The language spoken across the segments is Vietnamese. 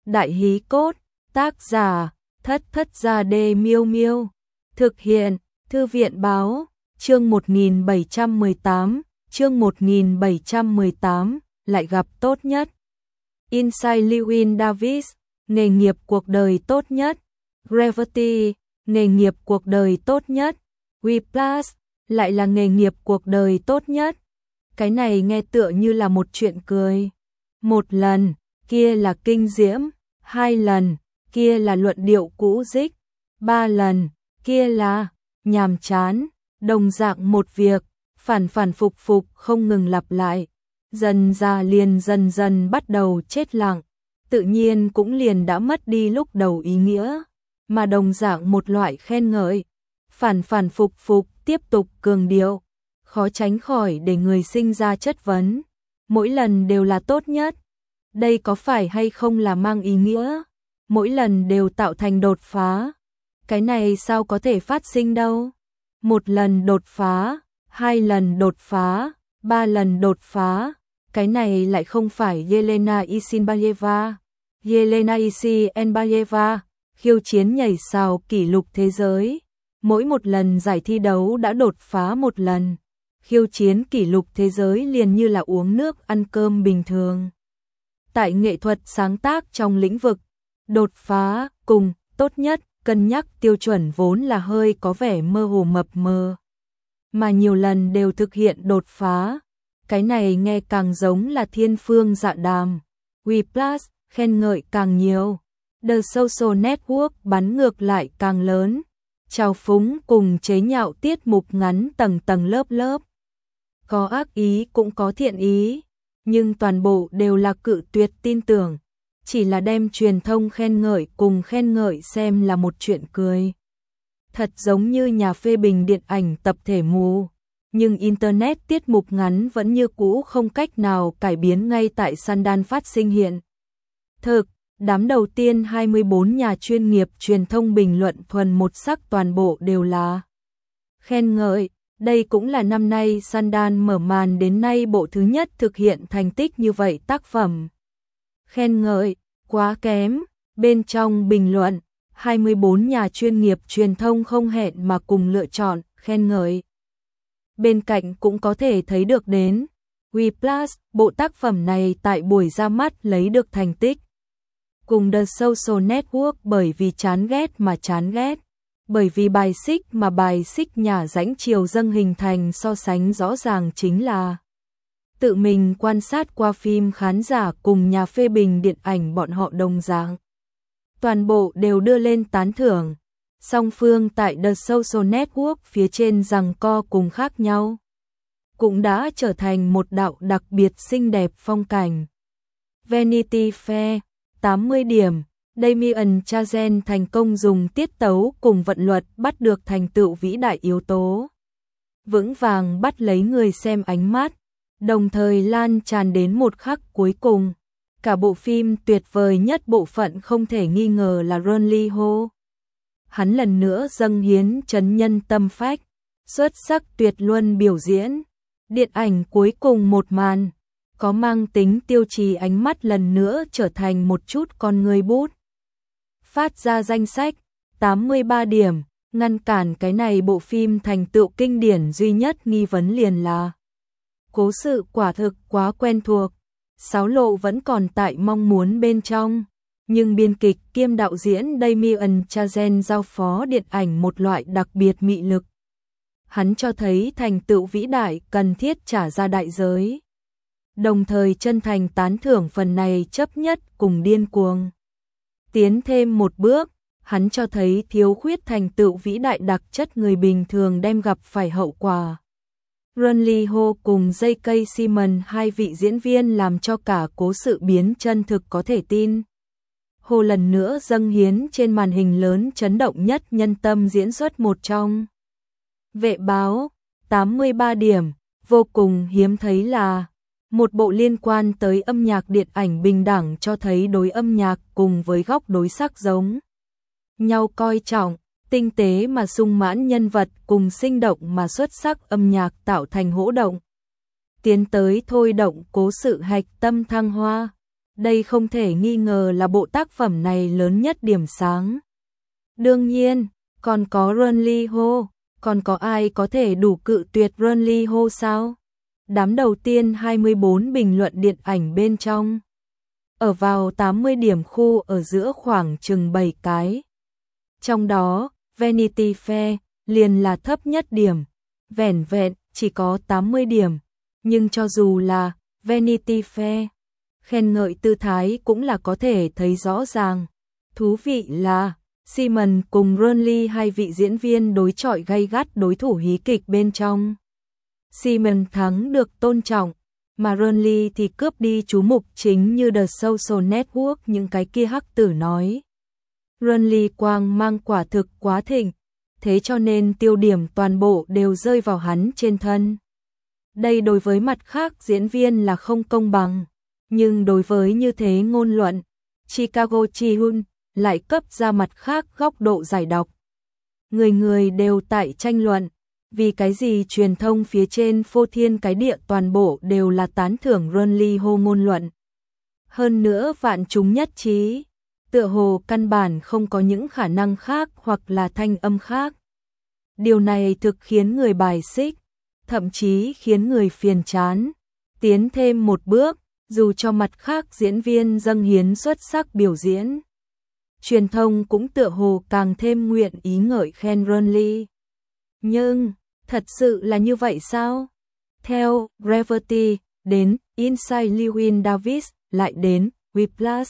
Đại Hí Cốt, tác giả, Thất Thất Gia Đê Miêu Miêu, thực hiện, Thư viện báo, chương 1718, lại gặp tốt nhất. Inside Llewyn Davis, nghề nghiệp cuộc đời tốt nhất. Gravity, nghề nghiệp cuộc đời tốt nhất. Whiplash, lại là nghề nghiệp cuộc đời tốt nhất. Cái này nghe tựa như là một chuyện cười. Một lần, kia là kinh diễm. 2 lần, kia là luận điệu cũ dích. 3 lần, kia là nhàm chán. Đồng dạng một việc, phản phục không ngừng lặp lại. Dần dần bắt đầu chết lặng, tự nhiên cũng liền đã mất đi lúc đầu ý nghĩa, mà đồng dạng một loại khen ngợi, phản phục tiếp tục cường điệu, khó tránh khỏi để người sinh ra chất vấn, mỗi lần đều là tốt nhất, đây có phải hay không là mang ý nghĩa, mỗi lần đều tạo thành đột phá, cái này sao có thể phát sinh đâu, 1 lần đột phá, 2 lần đột phá, 3 lần đột phá. Cái này lại không phải Yelena Isinbayeva. Yelena Isinbayeva khiêu chiến nhảy sào kỷ lục thế giới. Mỗi một lần giải thi đấu đã đột phá 1 lần. Khiêu chiến kỷ lục thế giới liền như là uống nước ăn cơm bình thường. Tại nghệ thuật sáng tác trong lĩnh vực, đột phá cùng tốt nhất cân nhắc tiêu chuẩn vốn là hơi có vẻ mơ hồ mập mờ. Mà nhiều lần đều thực hiện đột phá. Cái này nghe càng giống là thiên phương dạ đàm. Whiplash, khen ngợi càng nhiều. The Social Network bắn ngược lại càng lớn. Trào phúng cùng chế nhạo tiết mục ngắn tầng lớp. Có ác ý cũng có thiện ý, nhưng toàn bộ đều là cự tuyệt tin tưởng. Chỉ là đem truyền thông khen ngợi cùng khen ngợi xem là một chuyện cười. Thật giống như nhà phê bình điện ảnh tập thể mù. Nhưng Internet tiết mục ngắn vẫn như cũ không cách nào cải biến ngay tại Sundance phát sinh hiện. Thực, đám đầu tiên 24 nhà chuyên nghiệp truyền thông bình luận thuần một sắc toàn bộ đều là khen ngợi. Đây cũng là năm nay Sundance mở màn đến nay bộ thứ nhất thực hiện thành tích như vậy tác phẩm. Khen ngợi, quá kém, bên trong bình luận, 24 nhà chuyên nghiệp truyền thông không hẹn mà cùng lựa chọn khen ngợi. Bên cạnh cũng có thể thấy được đến, Whiplash, bộ tác phẩm này tại buổi ra mắt lấy được thành tích. Cùng The Social Network bởi vì chán ghét mà chán ghét, bởi vì bài xích mà bài xích nhà rãnh chiều dâng hình thành so sánh rõ ràng chính là tự mình quan sát qua phim khán giả cùng nhà phê bình điện ảnh bọn họ đồng dạng. Toàn bộ đều đưa lên tán thưởng. Song phương tại The Social Network phía trên giằng co cùng khác nhau, cũng đã trở thành một đạo đặc biệt xinh đẹp phong cảnh. Vanity Fair, 80 điểm, Damien Chazelle thành công dùng tiết tấu cùng vận luật bắt được thành tựu vĩ đại yếu tố. Vững vàng bắt lấy người xem ánh mắt, đồng thời lan tràn đến một khắc cuối cùng. Cả bộ phim tuyệt vời nhất bộ phận không thể nghi ngờ là Ron Lee Ho. Hắn lần nữa dâng hiến chấn nhân tâm phách, xuất sắc tuyệt luân biểu diễn. Điện ảnh cuối cùng một màn, có mang tính tiêu chí ánh mắt lần nữa trở thành một chút con người bút. Phát ra danh sách, 83 điểm, ngăn cản cái này bộ phim thành tựu kinh điển duy nhất nghi vấn liền là. Cố sự quả thực quá quen thuộc, xáo lộ vẫn còn tại mong muốn bên trong. Nhưng biên kịch kiêm đạo diễn Damien Chazelle giao phó điện ảnh một loại đặc biệt mị lực. Hắn cho thấy thành tựu vĩ đại cần thiết trả ra đại giới. Đồng thời chân thành tán thưởng phần này chấp nhất cùng điên cuồng. Tiến thêm một bước, hắn cho thấy thiếu khuyết thành tựu vĩ đại đặc chất người bình thường đem gặp phải hậu quả. Ron Lee Ho cùng J.K. Simmons, hai vị diễn viên làm cho cả cố sự biến chân thực có thể tin. Hồ lần nữa dâng hiến trên màn hình lớn chấn động nhất nhân tâm diễn xuất một trong. Vệ báo, 83 điểm, vô cùng hiếm thấy là một bộ liên quan tới âm nhạc điện ảnh bình đẳng cho thấy đối âm nhạc cùng với góc đối sắc giống nhau coi trọng, tinh tế mà sung mãn nhân vật cùng sinh động mà xuất sắc âm nhạc tạo thành hỗ động. Tiến tới thôi động cố sự hạch tâm thăng hoa. Đây không thể nghi ngờ là bộ tác phẩm này lớn nhất điểm sáng. Đương nhiên, còn có Run Lee Ho, còn có ai có thể đủ cự tuyệt Run Lee Ho sao? Đám đầu tiên 24 bình luận điện ảnh bên trong. Ở vào 80 điểm khu ở giữa khoảng chừng 7 cái. Trong đó, Vanity Fair liền là thấp nhất điểm, vẻn vẹn chỉ có 80 điểm. Nhưng cho dù là Vanity Fair, khen ngợi tư thái cũng là có thể thấy rõ ràng. Thú vị là Simon cùng Ron Lee, hai vị diễn viên đối chọi gay gắt đối thủ hí kịch bên trong. Simon thắng được tôn trọng, mà Ron Lee thì cướp đi chú mục chính như The Social Network những cái kia hắc tử nói. Ron Lee quang mang quả thực quá thịnh, thế cho nên tiêu điểm toàn bộ đều rơi vào hắn trên thân. Đây đối với mặt khác diễn viên là không công bằng, nhưng đối với như thế ngôn luận, Chicago Chi-hun lại cấp ra mặt khác góc độ giải đọc. Người người đều tại tranh luận, vì cái gì truyền thông phía trên phô thiên cái địa toàn bộ đều là tán thưởng Ron Lee Ho ngôn luận. Hơn nữa vạn chúng nhất trí, tựa hồ căn bản không có những khả năng khác hoặc là thanh âm khác. Điều này thực khiến người bài xích, thậm chí khiến người phiền chán. Tiến thêm một bước, dù cho mặt khác diễn viên dâng hiến xuất sắc biểu diễn, truyền thông cũng tựa hồ càng thêm nguyện ý ngợi khen Ron Lee. Nhưng, thật sự là như vậy sao? Theo Gravity, đến Inside Llewyn Davis, lại đến Whiplash.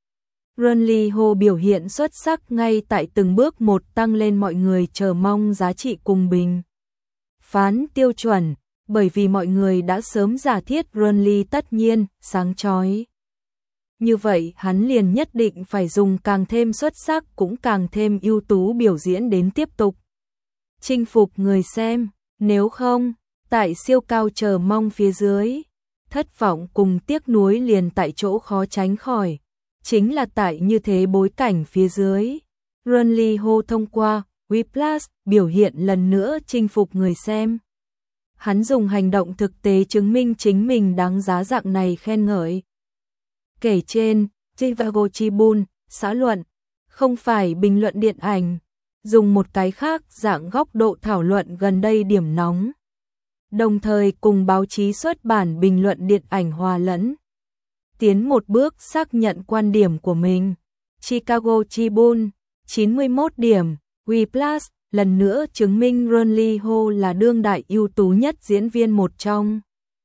Ron Lee Ho biểu hiện xuất sắc ngay tại từng bước một tăng lên mọi người chờ mong giá trị cùng bình phán tiêu chuẩn, bởi vì mọi người đã sớm giả thiết Ron Lee tất nhiên sáng chói. Như vậy hắn liền nhất định phải dùng càng thêm xuất sắc cũng càng thêm ưu tú biểu diễn đến tiếp tục chinh phục người xem, nếu không, tại siêu cao chờ mong phía dưới, thất vọng cùng tiếc nuối liền tại chỗ khó tránh khỏi. Chính là tại như thế bối cảnh phía dưới, Ron Lee Ho thông qua Whiplash biểu hiện lần nữa chinh phục người xem. Hắn dùng hành động thực tế chứng minh chính mình đáng giá dạng này khen ngợi. Kể trên, Chicago Tribune, xã luận, không phải bình luận điện ảnh, dùng một cái khác dạng góc độ thảo luận gần đây điểm nóng. Đồng thời cùng báo chí xuất bản bình luận điện ảnh hòa lẫn. Tiến một bước xác nhận quan điểm của mình. Chicago Tribune, 91 điểm, Whiplash, lần nữa chứng minh Ron Lee Ho là đương đại ưu tú nhất diễn viên một trong.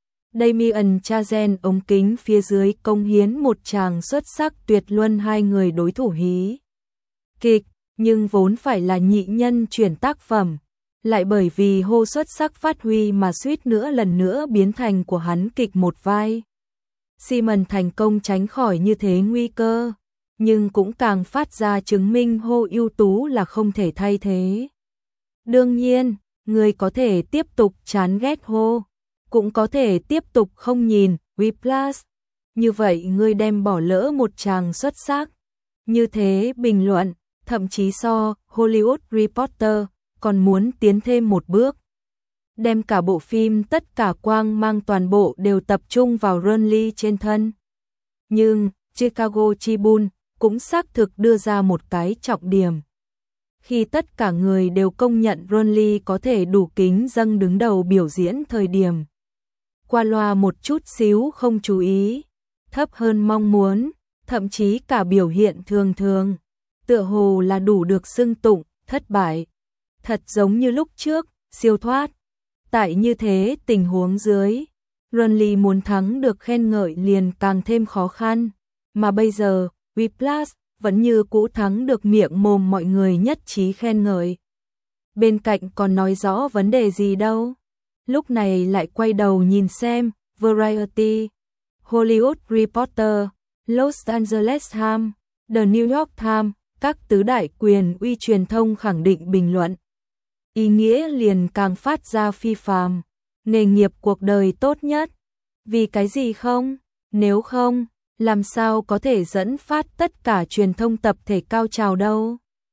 Damien Chazelle ống kính phía dưới công hiến một tràng xuất sắc tuyệt luân hai người đối thủ hí kịch, nhưng vốn phải là nhị nhân chuyển tác phẩm, lại bởi vì Ho xuất sắc phát huy mà suýt nữa lần nữa biến thành của hắn kịch một vai. Simon thành công tránh khỏi như thế nguy cơ, nhưng cũng càng phát ra chứng minh Ho ưu tú là không thể thay thế. Đương nhiên, người có thể tiếp tục chán ghét Ho, cũng có thể tiếp tục không nhìn Whiplash. Như vậy ngươi đem bỏ lỡ một tràng xuất sắc. Như thế bình luận, thậm chí so Hollywood Reporter còn muốn tiến thêm một bước. Đem cả bộ phim tất cả quang mang toàn bộ đều tập trung vào Ron Lee trên thân. Nhưng Chicago Tribune cũng xác thực đưa ra một cái trọng điểm. Khi tất cả người đều công nhận Ron Lee có thể đủ kính dâng đứng đầu biểu diễn thời điểm, qua loa một chút xíu không chú ý, thấp hơn mong muốn, thậm chí cả biểu hiện thường thường, tựa hồ là đủ được xưng tụng, thất bại. Thật giống như lúc trước, siêu thoát. Tại như thế tình huống dưới, Ron Lee muốn thắng được khen ngợi liền càng thêm khó khăn, mà bây giờ, Whiplash vẫn như cũ thắng được miệng mồm mọi người nhất trí khen ngợi. Bên cạnh còn nói rõ vấn đề gì đâu. Lúc này lại quay đầu nhìn xem, Variety, Hollywood Reporter, Los Angeles Times, The New York Times, các tứ đại quyền uy truyền thông khẳng định bình luận. Ý nghĩa liền càng phát ra phi phàm, nghề nghiệp cuộc đời tốt nhất. Vì cái gì không? Nếu không, làm sao có thể dẫn phát tất cả truyền thông tập thể cao trào đâu?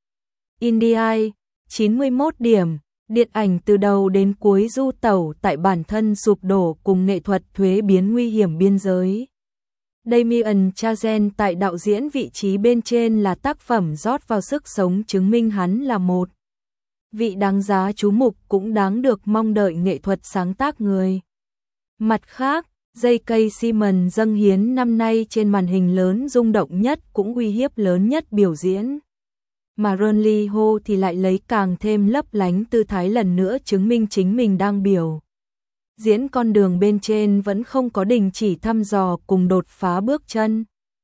Indie, 91 điểm, điện ảnh từ đầu đến cuối du tẩu tại bản thân sụp đổ cùng nghệ thuật thuế biến nguy hiểm biên giới. Damien Chazelle tại đạo diễn vị trí bên trên là tác phẩm rót vào sức sống chứng minh hắn là một vị đáng giá chú mục cũng đáng được mong đợi nghệ thuật sáng tác người. Mặt khác, J.K. Simmons dâng hiến năm nay trên màn hình lớn rung động nhất cũng uy hiếp lớn nhất biểu diễn. Mà Ron Lee Ho thì lại lấy càng thêm lấp lánh tư thái lần nữa chứng minh chính mình đang biểu diễn con đường bên trên vẫn không có đình chỉ thăm dò cùng đột phá bước chân.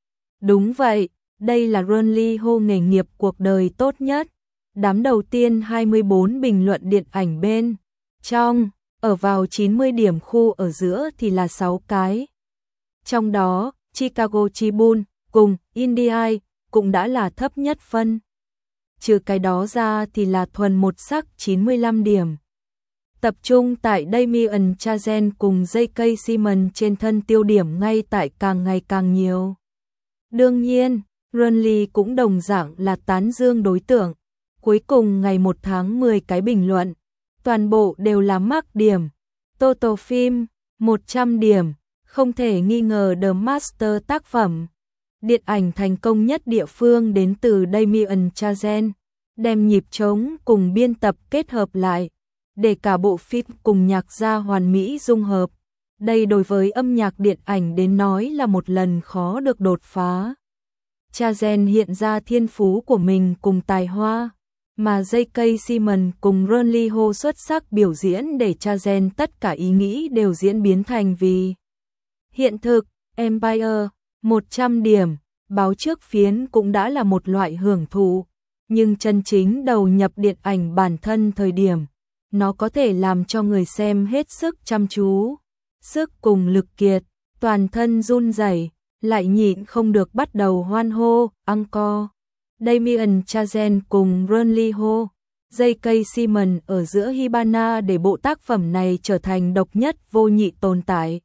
Đúng vậy, đây là Ron Lee Ho nghề nghiệp cuộc đời tốt nhất. Đám đầu tiên 24 bình luận điện ảnh bên trong, ở vào 90 điểm khu ở giữa thì là 6 cái. Trong đó, Chicago Tribune cùng Indie cũng đã là thấp nhất phân. Trừ cái đó ra thì là thuần một sắc 95 điểm. Tập trung tại Damien Chazelle cùng J.K. Simmons trên thân tiêu điểm ngay tại càng ngày càng nhiều. Đương nhiên, Ron Lee cũng đồng dạng là tán dương đối tượng. Cuối cùng ngày 1 tháng 10 cái bình luận, toàn bộ đều là mắc điểm. Total phim, 100 điểm, không thể nghi ngờ The Master tác phẩm. Điện ảnh thành công nhất địa phương đến từ Damien Chazelle, đem nhịp trống cùng biên tập kết hợp lại, để cả bộ phim cùng nhạc gia hoàn mỹ dung hợp. Đây đối với âm nhạc điện ảnh đến nói là một lần khó được đột phá. Chazelle hiện ra thiên phú của mình cùng tài hoa, mà J.K. Simmons cùng Ron Lee Ho xuất sắc biểu diễn để Chazelle tất cả ý nghĩ đều diễn biến thành vì hiện thực. Empire, 100 điểm, báo trước phiến cũng đã là một loại hưởng thụ, nhưng chân chính đầu nhập điện ảnh bản thân thời điểm, nó có thể làm cho người xem hết sức chăm chú, sức cùng lực kiệt, toàn thân run rẩy, lại nhịn không được bắt đầu hoan hô, encore. Damien Chazelle cùng Ron Lee Ho, J.K. Simmons ở giữa Hibana để bộ tác phẩm này trở thành độc nhất vô nhị tồn tại.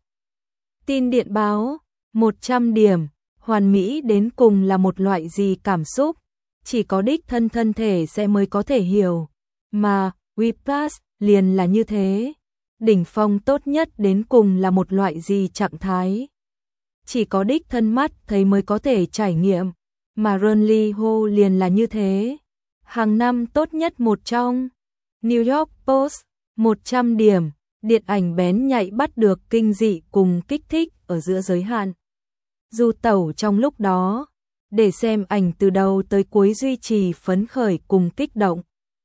Tin điện báo, 100 điểm, hoàn mỹ đến cùng là một loại gì cảm xúc, chỉ có đích thân thể sẽ mới có thể hiểu, mà Whiplash liền là như thế. Đỉnh phong tốt nhất đến cùng là một loại gì trạng thái, chỉ có đích thân mắt thấy mới có thể trải nghiệm, mà Ron Lee Ho liền là như thế. Hàng năm tốt nhất một trong New York Post, 100 điểm, điện ảnh bén nhạy bắt được kinh dị cùng kích thích ở giữa giới hạn. Du tẩu trong lúc đó, để xem ảnh từ đầu tới cuối duy trì phấn khởi cùng kích động,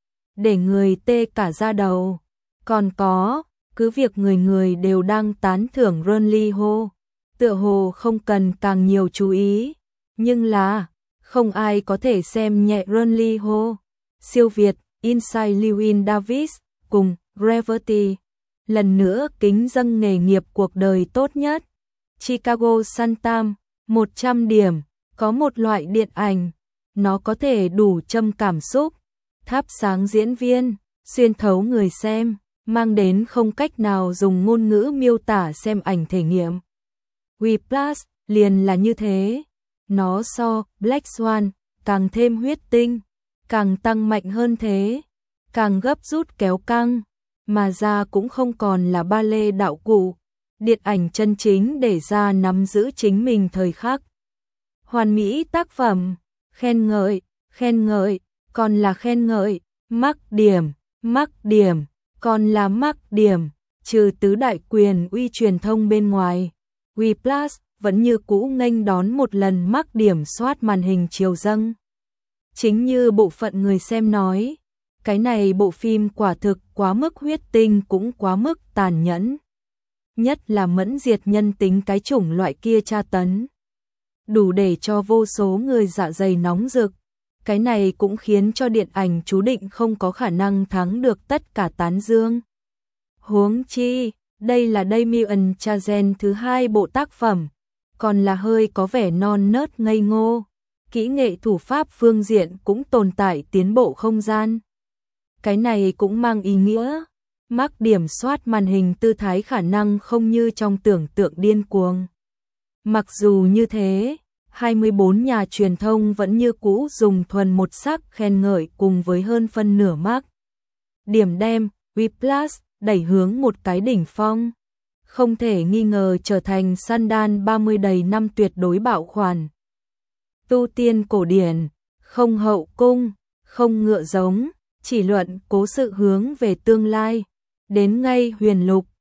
để người tê cả da đầu. Còn có, cứ việc người đều đang tán thưởng Ron Lee Ho, tựa hồ không cần càng nhiều chú ý, nhưng là không ai có thể xem nhẹ Ron Lee Ho. Siêu Việt, Inside Llewyn Davis cùng Gravity, lần nữa kính dâng nghề nghiệp cuộc đời tốt nhất. Chicago Sun-Times, 100 điểm, có một loại điện ảnh, nó có thể đủ châm cảm xúc, thắp sáng diễn viên, xuyên thấu người xem, mang đến không cách nào dùng ngôn ngữ miêu tả xem ảnh thể nghiệm. Whiplash liền là như thế, nó so Black Swan càng thêm huyết tinh, càng tăng mạnh hơn thế, càng gấp rút kéo căng, mà ra cũng không còn là ba lê đạo cụ, điện ảnh chân chính để ra nắm giữ chính mình thời khắc. Hoàn mỹ tác phẩm, khen ngợi, còn là khen ngợi, mắc điểm, còn là mắc điểm, trừ tứ đại quyền uy truyền thông bên ngoài. Whiplash vẫn như cũ nghênh đón một lần mắc điểm soát màn hình chiều dâng. Chính như bộ phận người xem nói, cái này bộ phim quả thực quá mức huyết tinh cũng quá mức tàn nhẫn. Nhất là mẫn diệt nhân tính cái chủng loại kia tra tấn, đủ để cho vô số người dạ dày nóng rực. Cái này cũng khiến cho điện ảnh chú định không có khả năng thắng được tất cả tán dương. Huống chi, đây là Damien Chazelle thứ hai bộ tác phẩm, còn là hơi có vẻ non nớt ngây ngô, kỹ nghệ thủ pháp phương diện cũng tồn tại tiến bộ không gian. Cái này cũng mang ý nghĩa, mắc điểm soát màn hình tư thái khả năng không như trong tưởng tượng điên cuồng. Mặc dù như thế, 24 nhà truyền thông vẫn như cũ dùng thuần một sắc khen ngợi cùng với hơn phân nửa mắc điểm đem Whiplash đẩy hướng một cái đỉnh phong. không thể nghi ngờ trở thành Sandan 30 đầy năm tuyệt đối bạo khoản. Tu tiên cổ điển, không hậu cung, không ngựa giống, chỉ luận cố sự hướng về tương lai, đến ngay huyền lục,